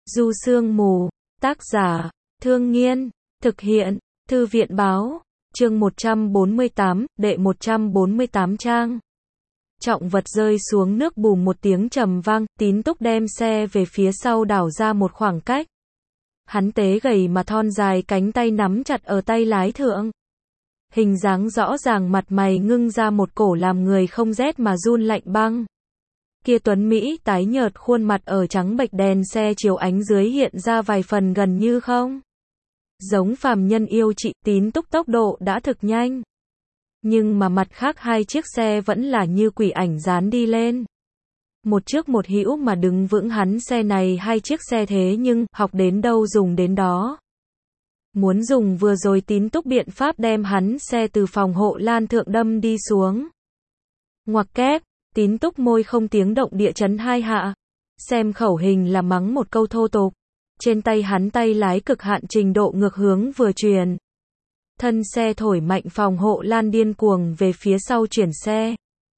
Du Sương Mù, tác giả, Thương Nghiên, thực hiện, Thư viện Báo, chương 148, đệ 148 trang. Trọng vật rơi xuống nước bùm một tiếng trầm vang, Tín Túc đem xe về phía sau đảo ra một khoảng cách. Hắn tế gầy mà thon dài cánh tay nắm chặt ở tay lái thượng. Hình dáng rõ ràng, mặt mày ngưng ra một cổ làm người không rét mà run lạnh băng. Kia tuấn Mỹ tái nhợt khuôn mặt ở trắng bệch đèn xe chiếu ánh dưới hiện ra vài phần gần như không giống phàm nhân yêu chị. Tín Túc tốc độ đã thực nhanh, nhưng mà mặt khác hai chiếc xe vẫn là như quỷ ảnh dán đi lên. Một trước một hữu mà đứng vững, hắn xe này hai chiếc xe thế nhưng học đến đâu dùng đến đó. Muốn dùng vừa rồi Tín Túc biện pháp đem hắn xe từ phòng hộ lan thượng đâm đi xuống. Ngoặc kép, Tín Túc môi không tiếng động địa chấn hai hạ. Xem khẩu hình là mắng một câu thô tục. Trên tay hắn tay lái cực hạn trình độ ngược hướng vừa truyền. Thân xe thổi mạnh phòng hộ lan điên cuồng về phía sau chuyển xe.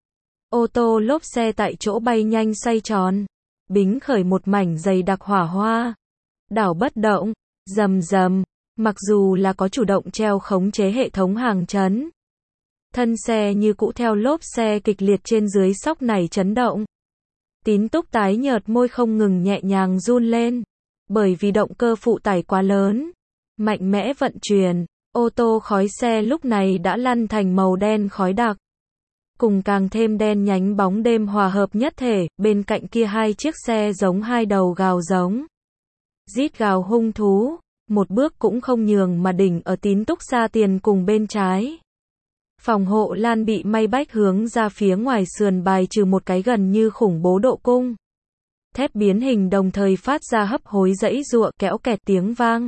Ô tô lốp xe tại chỗ bay nhanh xoay tròn. Bính khởi một mảnh dày đặc hỏa hoa. Đảo bất động, rầm rầm. Mặc dù là có chủ động treo khống chế hệ thống hàng chấn, thân xe như cũ theo lốp xe kịch liệt trên dưới sóc này chấn động. Tín Túc tái nhợt môi không ngừng nhẹ nhàng run lên. Bởi vì động cơ phụ tải quá lớn, mạnh mẽ vận chuyển, ô tô khói xe lúc này đã lăn thành màu đen khói đặc. Cùng càng thêm đen nhánh bóng đêm hòa hợp nhất thể, bên cạnh kia hai chiếc xe giống hai đầu gào giống. Rít gào hung thú, một bước cũng không nhường mà đỉnh ở Tín Túc xa tiền cùng bên trái. Phòng hộ lan bị may bách hướng ra phía ngoài sườn bài trừ một cái gần như khủng bố độ cung. Thép biến hình đồng thời phát ra hấp hối giãy giụa kéo kẹt tiếng vang.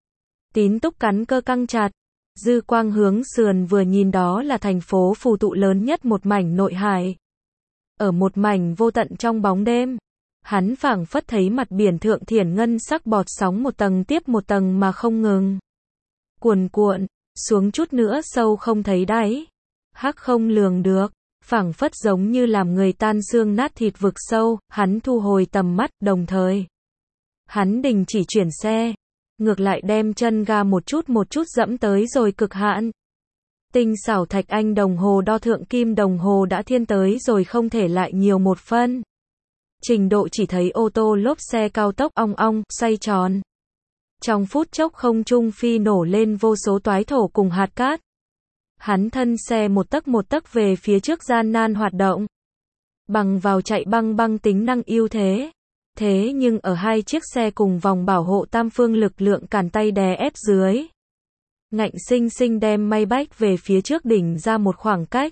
Tín Túc cắn cơ căng chặt, dư quang hướng sườn vừa nhìn, đó là thành phố phù tụ lớn nhất một mảnh nội hải. Ở một mảnh vô tận trong bóng đêm, hắn phảng phất thấy mặt biển thượng thiển ngân sắc bọt sóng một tầng tiếp một tầng mà không ngừng. Cuồn cuộn, xuống chút nữa sâu không thấy đáy. Hắc không lường được, phảng phất giống như làm người tan xương nát thịt vực sâu. Hắn thu hồi tầm mắt, đồng thời hắn đình chỉ chuyển xe, ngược lại đem chân ga một chút dẫm tới rồi cực hạn. Tinh xảo thạch anh đồng hồ đo thượng kim đồng hồ đã thiên tới rồi không thể lại nhiều một phân. Trình độ chỉ thấy ô tô lốp xe cao tốc ong ong xoay tròn. Trong phút chốc không trung phi nổ lên vô số toái thổ cùng hạt cát. Hắn thân xe một tấc về phía trước gian nan hoạt động. Bằng vào chạy băng tính năng ưu thế. Thế nhưng ở hai chiếc xe cùng vòng bảo hộ tam phương lực lượng cản tay đè ép dưới, ngạnh sinh sinh đem may bách về phía trước đỉnh ra một khoảng cách.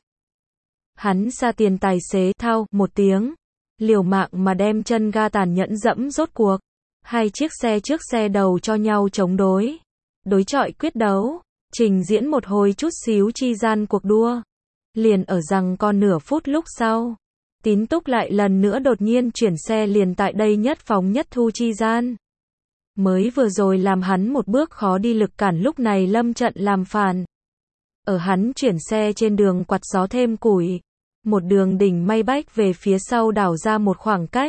Hắn xa tiền tài xế thao một tiếng, liều mạng mà đem chân ga tàn nhẫn dẫm. Rốt cuộc hai chiếc xe trước xe đầu cho nhau chống đối, đối chọi quyết đấu, trình diễn một hồi chút xíu chi gian cuộc đua. Liền ở rằng còn nửa phút lúc sau, Tín Túc lại lần nữa đột nhiên chuyển xe, liền tại đây nhất phóng nhất thu chi gian. Mới vừa rồi làm hắn một bước khó đi lực cản lúc này lâm trận làm phản. Ở hắn chuyển xe trên đường quạt gió thêm củi, một đường đỉnh may bách về phía sau đảo ra một khoảng cách.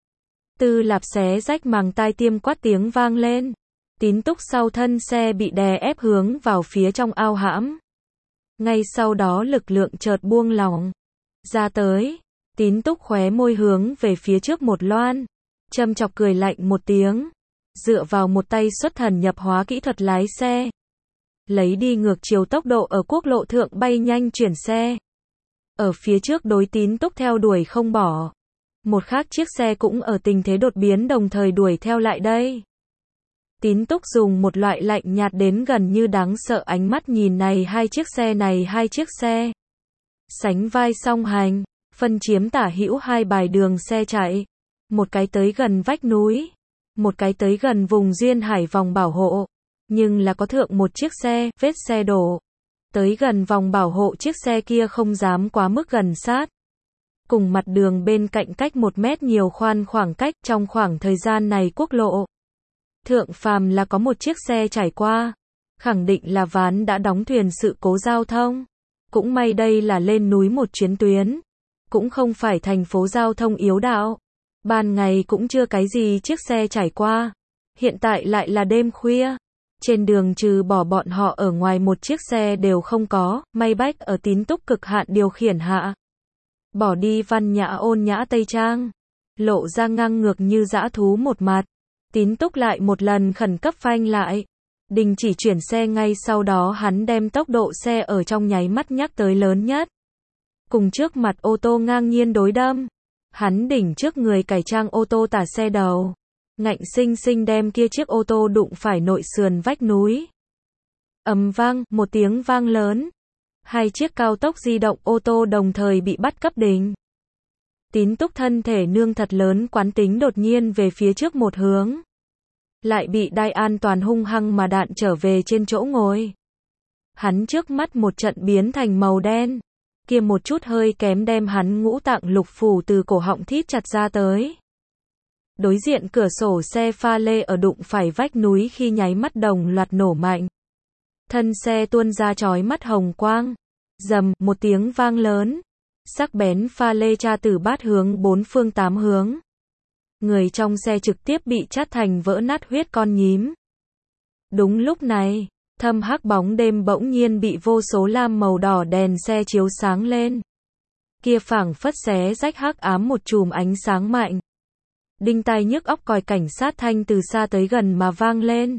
Tư lạp xé rách màng tai, tiêm quát tiếng vang lên. Tín Túc sau thân xe bị đè ép hướng vào phía trong ao hãm. Ngay sau đó lực lượng chợt buông lỏng ra tới. Tín Túc khóe môi hướng về phía trước một loan, châm chọc cười lạnh một tiếng, dựa vào một tay xuất thần nhập hóa kỹ thuật lái xe, lấy đi ngược chiều tốc độ ở quốc lộ thượng bay nhanh chuyển xe. Ở phía trước đối Tín Túc theo đuổi không bỏ. Một khác chiếc xe cũng ở tình thế đột biến đồng thời đuổi theo lại đây. Tín Túc dùng một loại lạnh nhạt đến gần như đáng sợ ánh mắt nhìn này hai chiếc xe. Sánh vai song hành, phân chiếm tả hữu hai bài đường xe chạy. Một cái tới gần vách núi, một cái tới gần vùng duyên hải vòng bảo hộ. Nhưng là có thượng một chiếc xe, vết xe đổ. Tới gần vòng bảo hộ chiếc xe kia không dám quá mức gần sát. Cùng mặt đường bên cạnh cách 1 mét nhiều khoan khoảng cách. Trong khoảng thời gian này quốc lộ thượng phàm là có một chiếc xe trải qua, khẳng định là ván đã đóng thuyền sự cố giao thông. Cũng may đây là lên núi một chuyến tuyến, cũng không phải thành phố giao thông yếu đạo. Ban ngày cũng chưa cái gì chiếc xe trải qua. Hiện tại lại là đêm khuya. Trên đường trừ bỏ bọn họ ở ngoài một chiếc xe đều không có, Maybach ở Tín Túc cực hạn điều khiển hạ. Bỏ đi văn nhã ôn nhã tây trang. Lộ ra ngang ngược như dã thú một mặt. Tín Túc lại một lần khẩn cấp phanh lại. Đình chỉ chuyển xe ngay sau đó hắn đem tốc độ xe ở trong nháy mắt nhắc tới lớn nhất. Cùng trước mặt ô tô ngang nhiên đối đâm. Hắn đỉnh trước người cải trang ô tô tả xe đầu. Ngạnh sinh sinh đem kia chiếc ô tô đụng phải nội sườn vách núi. Ầm vang, một tiếng vang lớn. Hai chiếc cao tốc di động ô tô đồng thời bị bắt cấp đình. Tín Túc thân thể nương thật lớn quán tính đột nhiên về phía trước một hướng. Lại bị đai an toàn hung hăng mà đạn trở về trên chỗ ngồi. Hắn trước mắt một trận biến thành màu đen. Kia một chút hơi kém đem hắn ngũ tạng lục phủ từ cổ họng thít chặt ra tới. Đối diện cửa sổ xe pha lê ở đụng phải vách núi khi nháy mắt đồng loạt nổ mạnh. Thân xe tuôn ra chói mắt hồng quang. Rầm, một tiếng vang lớn. Sắc bén pha lê tra từ bát hướng bốn phương tám hướng. Người trong xe trực tiếp bị chát thành vỡ nát huyết con nhím. Đúng lúc này, thâm hắc bóng đêm bỗng nhiên bị vô số lam màu đỏ đèn xe chiếu sáng lên. Kia phảng phất xé rách hắc ám một chùm ánh sáng mạnh. Đinh tai nhức óc còi cảnh sát thanh từ xa tới gần mà vang lên.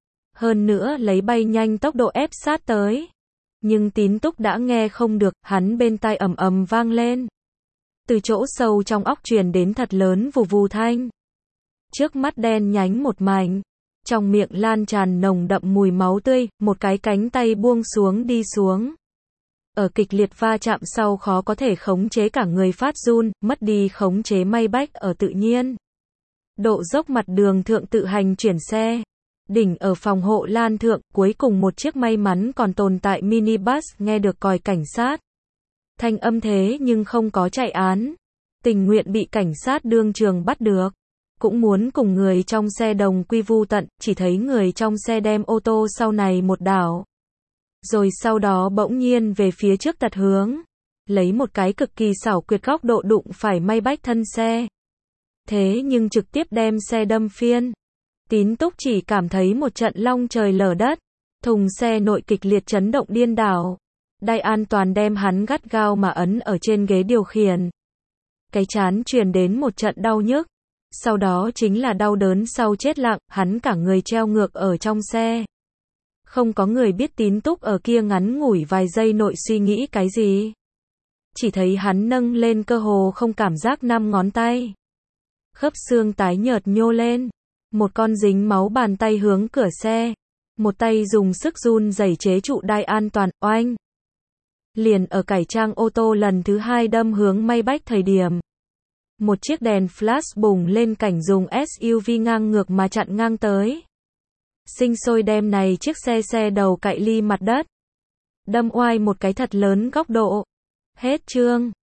Hơn nữa lấy bay nhanh tốc độ ép sát tới. Nhưng Tín Túc đã nghe không được, hắn bên tai ầm ầm vang lên. Từ chỗ sâu trong óc truyền đến thật lớn vù vù thanh. Trước mắt đen nhánh một mảnh. Trong miệng lan tràn nồng đậm mùi máu tươi, một cái cánh tay buông xuống đi xuống. Ở kịch liệt va chạm sau khó có thể khống chế cả người phát run, mất đi khống chế Maybach ở tự nhiên. Độ dốc mặt đường thượng tự hành chuyển xe. Đỉnh ở phòng hộ lan thượng, cuối cùng một chiếc may mắn còn tồn tại minibus nghe được còi cảnh sát. Thanh âm thế nhưng không có chạy án. Tình nguyện bị cảnh sát đương trường bắt được. Cũng muốn cùng người trong xe đồng quy vu tận, chỉ thấy người trong xe đem ô tô sau này một đảo. Rồi sau đó bỗng nhiên về phía trước tật hướng. Lấy một cái cực kỳ xảo quyệt góc độ đụng phải Maybach thân xe. Thế nhưng trực tiếp đem xe đâm phiên. Tín Túc chỉ cảm thấy một trận long trời lở đất. Thùng xe nội kịch liệt chấn động điên đảo. Đai an toàn đem hắn gắt gao mà ấn ở trên ghế điều khiển. Cái chán truyền đến một trận đau nhức. Sau đó chính là đau đớn sau chết lặng, hắn cả người treo ngược ở trong xe. Không có người biết Tín Túc ở kia ngắn ngủi vài giây nội suy nghĩ cái gì. Chỉ thấy hắn nâng lên cơ hồ không cảm giác 5 ngón tay. Khớp xương tái nhợt nhô lên. Một con dính máu bàn tay hướng cửa xe. Một tay dùng sức run rẩy chế trụ đai an toàn, oanh. Liền ở cải trang ô tô lần thứ 2 đâm hướng Maybach thời điểm. Một chiếc đèn flash bùng lên cảnh dùng SUV ngang ngược mà chặn ngang tới. Sinh sôi đem này chiếc xe đầu cạy ly mặt đất. Đâm oai một cái thật lớn góc độ. Hết chương.